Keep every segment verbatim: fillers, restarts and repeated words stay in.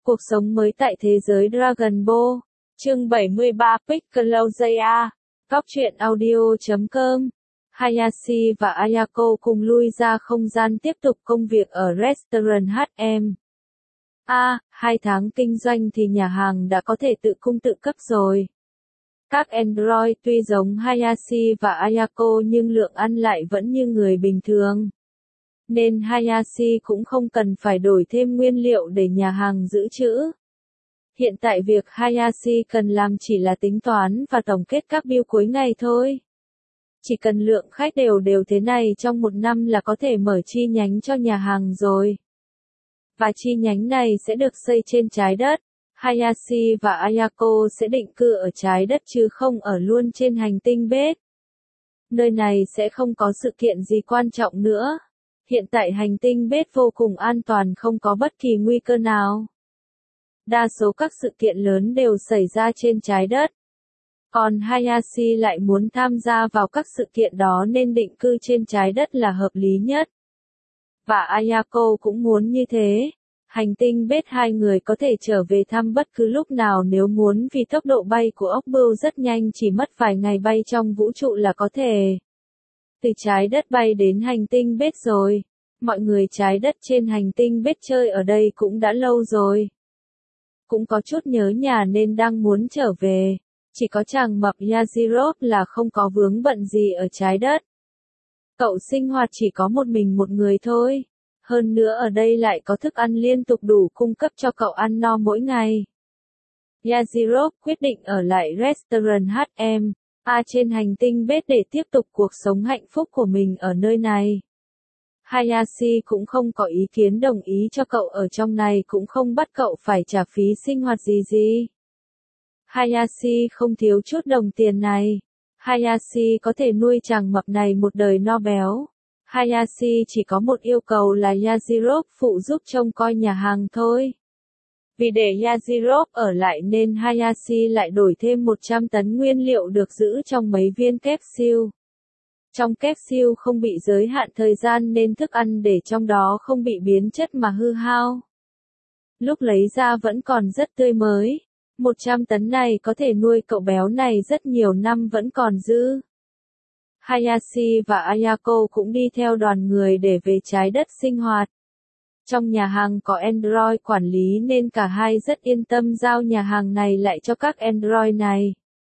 Cuộc sống mới tại thế giới Dragon Ball. Chương bảy mươi ba Piccolo gi a. Góc truyện audio chấm com. Hayashi và Ayako cùng lui ra không gian tiếp tục công việc ở restaurant hát em. A, hai tháng kinh doanh thì nhà hàng đã có thể tự cung tự cấp rồi. Các android tuy giống Hayashi và Ayako nhưng lượng ăn lại vẫn như người bình thường. Nên Hayashi cũng không cần phải đổi thêm nguyên liệu để nhà hàng giữ trữ. Hiện tại việc Hayashi cần làm chỉ là tính toán và tổng kết các bill cuối ngày thôi. Chỉ cần lượng khách đều đều thế này trong một năm là có thể mở chi nhánh cho nhà hàng rồi. Và chi nhánh này sẽ được xây trên trái đất. Hayashi và Ayako sẽ định cư ở trái đất chứ không ở luôn trên hành tinh Bết. Nơi này sẽ không có sự kiện gì quan trọng nữa. Hiện tại hành tinh Bết vô cùng an toàn, không có bất kỳ nguy cơ nào. Đa số các sự kiện lớn đều xảy ra trên trái đất. Còn Hayashi lại muốn tham gia vào các sự kiện đó nên định cư trên trái đất là hợp lý nhất. Và Ayako cũng muốn như thế. Hành tinh Bết hai người có thể trở về thăm bất cứ lúc nào nếu muốn vì tốc độ bay của ốc bươu rất nhanh, chỉ mất vài ngày bay trong vũ trụ là có thể. Từ trái đất bay đến hành tinh Bết rồi. Mọi người trái đất trên hành tinh Bết chơi ở đây cũng đã lâu rồi. Cũng có chút nhớ nhà nên đang muốn trở về. Chỉ có chàng mập Yajirobe là không có vướng bận gì ở trái đất. Cậu sinh hoạt chỉ có một mình một người thôi. Hơn nữa ở đây lại có thức ăn liên tục đủ cung cấp cho cậu ăn no mỗi ngày. Yajirobe quyết định ở lại restaurant hát em. A trên hành tinh Bết để tiếp tục cuộc sống hạnh phúc của mình ở nơi này. Hayashi cũng không có ý kiến đồng ý cho cậu ở trong này, cũng không bắt cậu phải trả phí sinh hoạt gì gì. Hayashi không thiếu chút đồng tiền này. Hayashi có thể nuôi chàng mập này một đời no béo. Hayashi chỉ có một yêu cầu là Yajirobe phụ giúp trông coi nhà hàng thôi. Vì để Yajirobe ở lại nên Hayashi lại đổi thêm một trăm tấn nguyên liệu được giữ trong mấy viên capsule. Trong capsule không bị giới hạn thời gian nên thức ăn để trong đó không bị biến chất mà hư hao. Lúc lấy ra vẫn còn rất tươi mới. một trăm tấn này có thể nuôi cậu béo này rất nhiều năm vẫn còn dư. Hayashi và Ayako cũng đi theo đoàn người để về trái đất sinh hoạt. Trong nhà hàng có android quản lý nên cả hai rất yên tâm giao nhà hàng này lại cho các android này.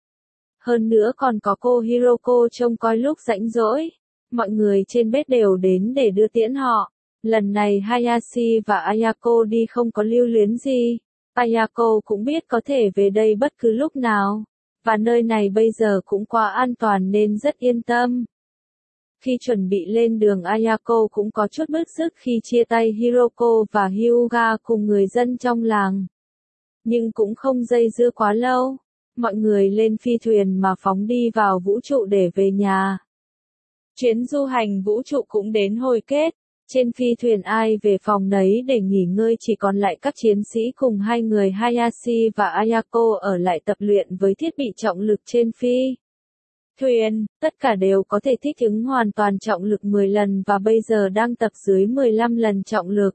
Hơn nữa còn có cô Hiroko trông coi lúc rảnh rỗi. Mọi người trên Bết đều đến để đưa tiễn họ. Lần này Hayashi và Ayako đi không có lưu luyến gì. Ayako cũng biết có thể về đây bất cứ lúc nào. Và nơi này bây giờ cũng quá an toàn nên rất yên tâm. Khi chuẩn bị lên đường, Ayako cũng có chút bức xúc khi chia tay Hiroko và Hyuga cùng người dân trong làng. Nhưng cũng không dây dưa quá lâu. Mọi người lên phi thuyền mà phóng đi vào vũ trụ để về nhà. Chuyến du hành vũ trụ cũng đến hồi kết. Trên phi thuyền ai về phòng nấy để nghỉ ngơi, chỉ còn lại các chiến sĩ cùng hai người Hayashi và Ayako ở lại tập luyện với thiết bị trọng lực trên phi thuyền. Tất cả đều có thể thích ứng hoàn toàn trọng lực mười lần và bây giờ đang tập dưới mười lăm lần trọng lực.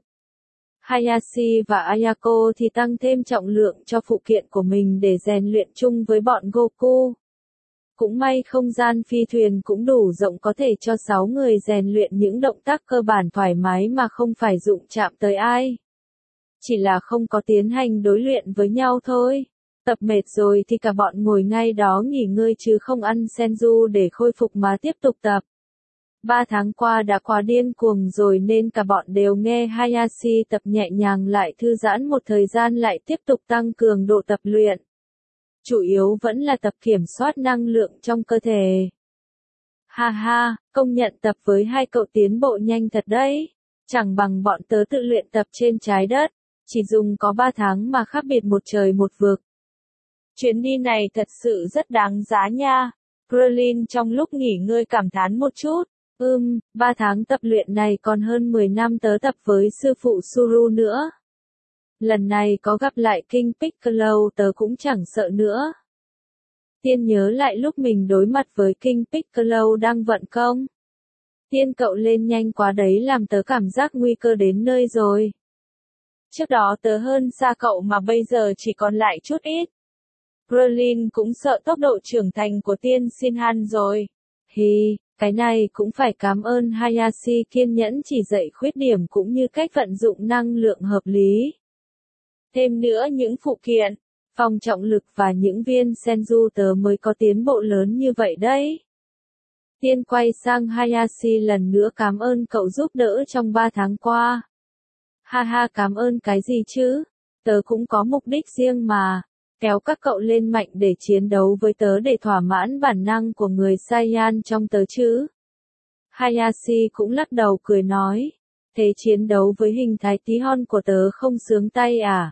Hayashi và Ayako thì tăng thêm trọng lượng cho phụ kiện của mình để rèn luyện chung với bọn Goku. Cũng may không gian phi thuyền cũng đủ rộng, có thể cho sáu người rèn luyện những động tác cơ bản thoải mái mà không phải đụng chạm tới ai. Chỉ là không có tiến hành đối luyện với nhau thôi. Tập mệt rồi thì cả bọn ngồi ngay đó nghỉ ngơi chứ không ăn senju để khôi phục mà tiếp tục tập. Ba tháng qua đã quá điên cuồng rồi nên cả bọn đều nghe Hayashi tập nhẹ nhàng lại thư giãn một thời gian lại tiếp tục tăng cường độ tập luyện. Chủ yếu vẫn là tập kiểm soát năng lượng trong cơ thể. Ha ha, công nhận tập với hai cậu tiến bộ nhanh thật đấy. Chẳng bằng bọn tớ tự luyện tập trên trái đất. Chỉ dùng có ba tháng mà khác biệt một trời một vực. Chuyến đi này thật sự rất đáng giá nha. Berlin trong lúc nghỉ ngơi cảm thán một chút. Ừm, ba tháng tập luyện này còn hơn mười năm tớ tập với sư phụ Suru nữa. Lần này có gặp lại King Piccolo tớ cũng chẳng sợ nữa. Tiên nhớ lại lúc mình đối mặt với King Piccolo đang vận công. Tiên cậu lên nhanh quá đấy làm tớ cảm giác nguy cơ đến nơi rồi. Trước đó tớ hơn xa cậu mà bây giờ chỉ còn lại chút ít. Krillin cũng sợ tốc độ trưởng thành của tiên Shinhan rồi. Hi, cái này cũng phải cảm ơn Hayashi kiên nhẫn chỉ dạy khuyết điểm cũng như cách vận dụng năng lượng hợp lý. Thêm nữa những phụ kiện, phòng trọng lực và những viên senju tớ mới có tiến bộ lớn như vậy đấy. Tiên quay sang Hayashi lần nữa cảm ơn cậu giúp đỡ trong ba tháng qua. Ha ha, cảm ơn cái gì chứ? Tớ cũng có mục đích riêng mà. Kéo các cậu lên mạnh để chiến đấu với tớ để thỏa mãn bản năng của người Saiyan trong tớ chứ. Hayashi cũng lắc đầu cười nói. Thế chiến đấu với hình thái tí hon của tớ không sướng tay à?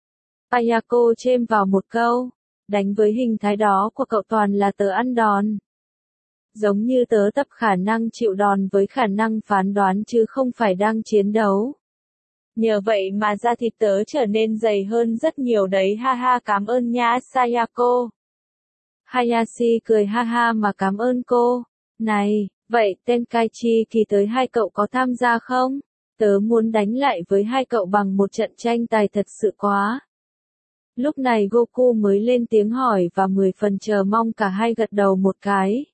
Ayako chêm vào một câu. Đánh với hình thái đó của cậu toàn là tớ ăn đòn. Giống như tớ tập khả năng chịu đòn với khả năng phán đoán chứ không phải đang chiến đấu. Nhờ vậy mà da thịt tớ trở nên dày hơn rất nhiều đấy, ha ha, cảm ơn nha Sayako. Hayashi cười ha ha mà cảm ơn cô. Này, vậy Tenkaichi kỳ tới hai cậu có tham gia không? Tớ muốn đánh lại với hai cậu bằng một trận tranh tài thật sự quá. Lúc này Goku mới lên tiếng hỏi và mười phần chờ mong cả hai gật đầu một cái.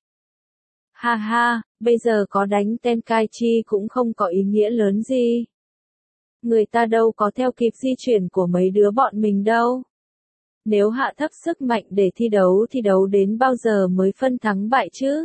Ha ha, bây giờ có đánh Tenkaichi cũng không có ý nghĩa lớn gì. Người ta đâu có theo kịp di chuyển của mấy đứa bọn mình đâu. Nếu hạ thấp sức mạnh để thi đấu thì đấu đến bao giờ mới phân thắng bại chứ?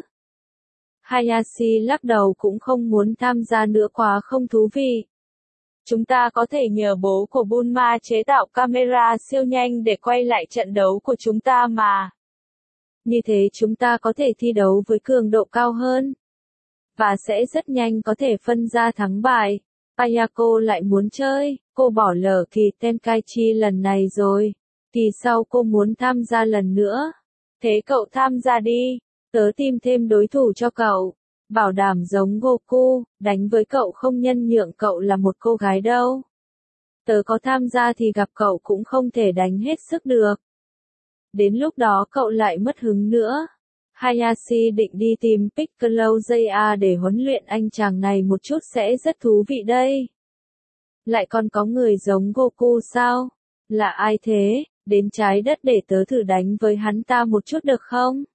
Hayashi lắc đầu cũng không muốn tham gia nữa, quá không thú vị. Chúng ta có thể nhờ bố của Bulma chế tạo camera siêu nhanh để quay lại trận đấu của chúng ta mà. Như thế chúng ta có thể thi đấu với cường độ cao hơn. Và sẽ rất nhanh có thể phân ra thắng bại. Ayako lại muốn chơi, cô bỏ lỡ kỳ Tenkaichi lần này rồi. Kỳ sau cô muốn tham gia lần nữa. Thế cậu tham gia đi, tớ tìm thêm đối thủ cho cậu. Bảo đảm giống Goku, đánh với cậu không nhân nhượng cậu là một cô gái đâu. Tớ có tham gia thì gặp cậu cũng không thể đánh hết sức được. Đến lúc đó cậu lại mất hứng nữa. Hayashi định đi tìm Piccolo Jaya để huấn luyện anh chàng này một chút sẽ rất thú vị đây. Lại còn có người giống Goku sao? Là ai thế? Đến trái đất để tớ thử đánh với hắn ta một chút được không?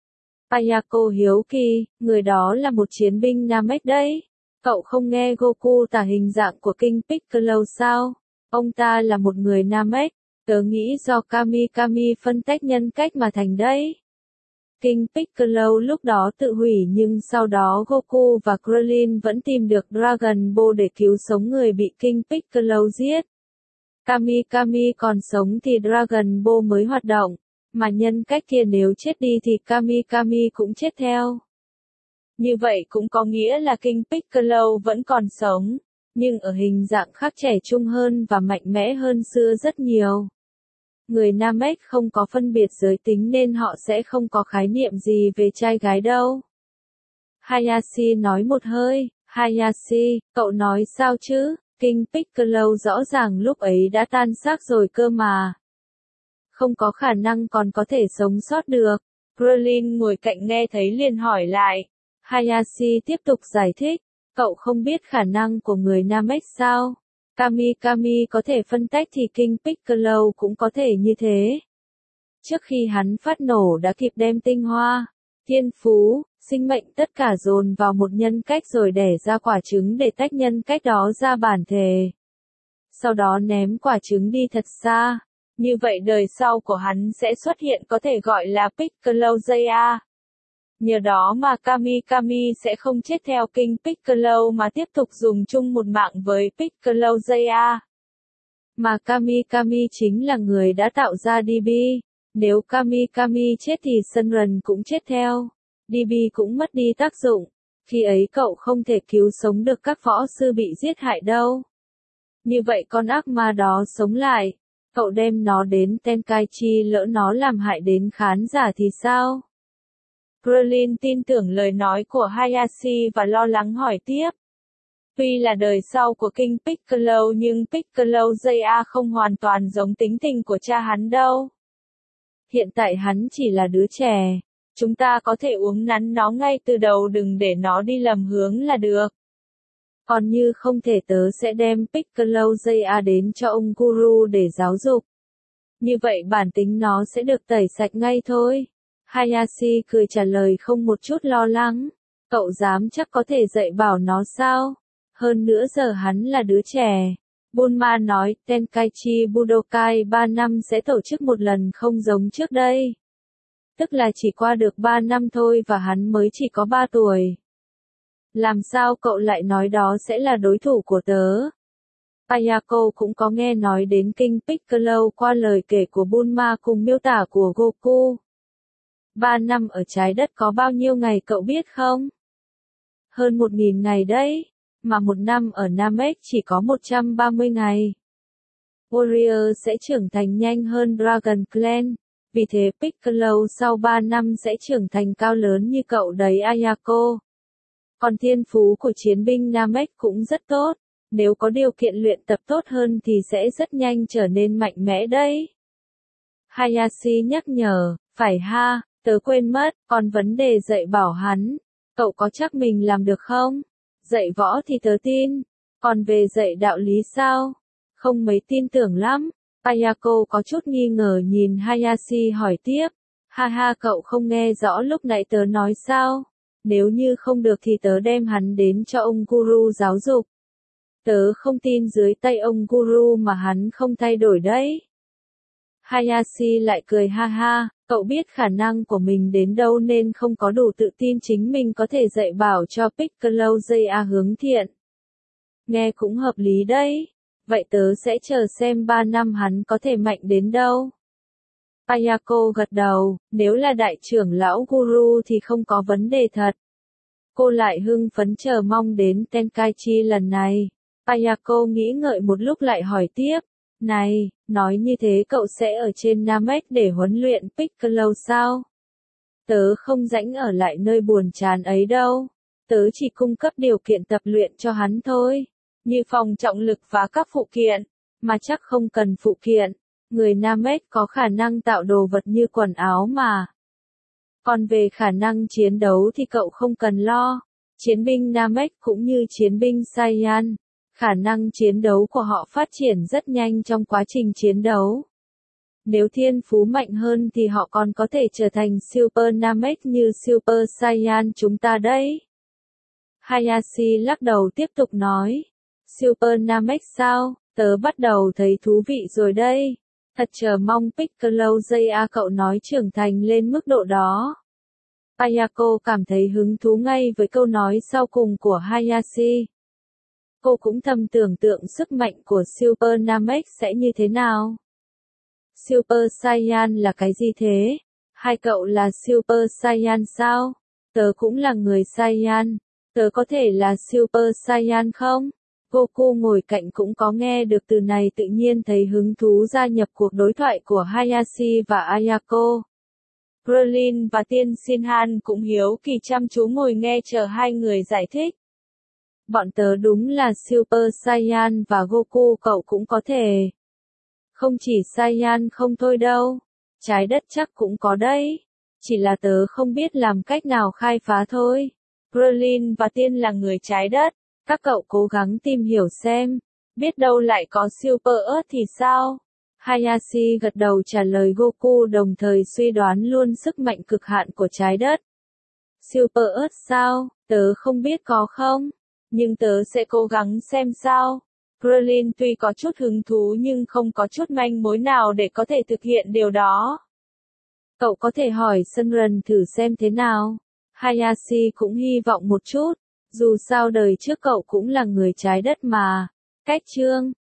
Ayako hiếu kỳ, người đó là một chiến binh Namek đấy. Cậu không nghe Goku tả hình dạng của King Piccolo sao? Ông ta là một người Namek. Tớ nghĩ do Kami Kami phân tách nhân cách mà thành đấy. King Piccolo lúc đó tự hủy nhưng sau đó Goku và Krillin vẫn tìm được Dragon Ball để cứu sống người bị King Piccolo giết. Kami Kami còn sống thì Dragon Ball mới hoạt động, mà nhân cách kia nếu chết đi thì Kami Kami cũng chết theo. Như vậy cũng có nghĩa là King Piccolo vẫn còn sống, nhưng ở hình dạng khác, trẻ trung hơn và mạnh mẽ hơn xưa rất nhiều. Người Namek không có phân biệt giới tính nên họ sẽ không có khái niệm gì về trai gái đâu. Hayashi nói một hơi. Hayashi, cậu nói sao chứ? King Piccolo rõ ràng lúc ấy đã tan xác rồi cơ mà. Không có khả năng còn có thể sống sót được. Krillin ngồi cạnh nghe thấy liền hỏi lại. Hayashi tiếp tục giải thích. Cậu không biết khả năng của người Namek sao? Kami Kami có thể phân tách thì King Piccolo cũng có thể như thế. Trước khi hắn phát nổ đã kịp đem tinh hoa, thiên phú, sinh mệnh tất cả dồn vào một nhân cách rồi đẻ ra quả trứng để tách nhân cách đó ra bản thể. Sau đó ném quả trứng đi thật xa. Như vậy đời sau của hắn sẽ xuất hiện có thể gọi là Piccolo Jaya. Nhờ đó mà Kami Kami sẽ không chết theo King Piccolo mà tiếp tục dùng chung một mạng với Piccolo Jaya. Mà Kami Kami chính là người đã tạo ra đê bê. Nếu Kami Kami chết thì Sunrun cũng chết theo. đê bê cũng mất đi tác dụng. Khi ấy cậu không thể cứu sống được các võ sư bị giết hại đâu. Như vậy con ác ma đó sống lại. Cậu đem nó đến Tenkaichi, lỡ nó làm hại đến khán giả thì sao? Krillin tin tưởng lời nói của Hayashi và lo lắng hỏi tiếp. Tuy là đời sau của King Piccolo nhưng Piccolo Jaya không hoàn toàn giống tính tình của cha hắn đâu. Hiện tại hắn chỉ là đứa trẻ. Chúng ta có thể uống nắn nó ngay từ đầu, đừng để nó đi lầm hướng là được. Còn như không thể tớ sẽ đem Piccolo Jaya đến cho ông Guru để giáo dục. Như vậy bản tính nó sẽ được tẩy sạch ngay thôi. Hayashi cười trả lời không một chút lo lắng. Cậu dám chắc có thể dạy bảo nó sao? Hơn nữa giờ hắn là đứa trẻ. Bulma nói, Tenkaichi Budokai ba năm sẽ tổ chức một lần không giống trước đây. Tức là chỉ qua được ba năm thôi và hắn mới chỉ có ba tuổi. Làm sao cậu lại nói đó sẽ là đối thủ của tớ? Ayako cũng có nghe nói đến kinh Piccolo qua lời kể của Bulma cùng miêu tả của Goku. Ba năm ở trái đất có bao nhiêu ngày cậu biết không? Hơn một nghìn ngày đấy, mà một năm ở Namek chỉ có một trăm ba mươi ngày. Warrior sẽ trưởng thành nhanh hơn Dragon Clan, vì thế Piccolo sau ba năm sẽ trưởng thành cao lớn như cậu đấy Ayako. Còn thiên phú của chiến binh Namek cũng rất tốt, nếu có điều kiện luyện tập tốt hơn thì sẽ rất nhanh trở nên mạnh mẽ đấy. Hayashi nhắc nhở, phải ha, tớ quên mất, còn vấn đề dạy bảo hắn, cậu có chắc mình làm được không? Dạy võ thì tớ tin, còn về dạy đạo lý sao? Không mấy tin tưởng lắm. Ayako có chút nghi ngờ nhìn Hayashi hỏi tiếp, ha ha cậu không nghe rõ lúc nãy tớ nói sao? Nếu như không được thì tớ đem hắn đến cho ông Guru giáo dục. Tớ không tin dưới tay ông Guru mà hắn không thay đổi đấy. Hayashi lại cười ha ha, cậu biết khả năng của mình đến đâu nên không có đủ tự tin chính mình có thể dạy bảo cho Piccolo Jaya hướng thiện. Nghe cũng hợp lý đấy. Vậy tớ sẽ chờ xem ba năm hắn có thể mạnh đến đâu. Ayako gật đầu, nếu là đại trưởng lão Guru thì không có vấn đề thật. Cô lại hưng phấn chờ mong đến Tenkaichi lần này. Ayako nghĩ ngợi một lúc lại hỏi tiếp, này, nói như thế cậu sẽ ở trên Namek để huấn luyện Piccolo sao? Tớ không rảnh ở lại nơi buồn chán ấy đâu. Tớ chỉ cung cấp điều kiện tập luyện cho hắn thôi. Như phòng trọng lực và các phụ kiện, mà chắc không cần phụ kiện. Người Namek có khả năng tạo đồ vật như quần áo mà. Còn về khả năng chiến đấu thì cậu không cần lo. Chiến binh Namek cũng như chiến binh Saiyan, khả năng chiến đấu của họ phát triển rất nhanh trong quá trình chiến đấu. Nếu thiên phú mạnh hơn thì họ còn có thể trở thành Super Namek như Super Saiyan chúng ta đấy. Hayashi lắc đầu tiếp tục nói. Super Namek sao? Tớ bắt đầu thấy thú vị rồi đây. Thật chờ mong Piccolo Jaya cậu nói trưởng thành lên mức độ đó. Ayako cảm thấy hứng thú ngay với câu nói sau cùng của Hayashi. Cô cũng thầm tưởng tượng sức mạnh của Super Namek sẽ như thế nào. Super Saiyan là cái gì thế? Hai cậu là Super Saiyan sao? Tớ cũng là người Saiyan. Tớ có thể là Super Saiyan không? Goku ngồi cạnh cũng có nghe được từ này tự nhiên thấy hứng thú gia nhập cuộc đối thoại của Hayashi và Ayako. Krillin và Tiên Shinhan cũng hiếu kỳ chăm chú ngồi nghe chờ hai người giải thích. Bọn tớ đúng là Super Saiyan và Goku cậu cũng có thể. Không chỉ Saiyan không thôi đâu. Trái đất chắc cũng có đấy. Chỉ là tớ không biết làm cách nào khai phá thôi. Krillin và Tiên là người trái đất. Các cậu cố gắng tìm hiểu xem. Biết đâu lại có Super Earth thì sao? Hayashi gật đầu trả lời Goku đồng thời suy đoán luôn sức mạnh cực hạn của trái đất. Super Earth sao? Tớ không biết có không? Nhưng tớ sẽ cố gắng xem sao. Krillin tuy có chút hứng thú nhưng không có chút manh mối nào để có thể thực hiện điều đó. Cậu có thể hỏi Sunrun thử xem thế nào. Hayashi cũng hy vọng một chút. Dù sao đời trước cậu cũng là người trái đất mà. Cách chương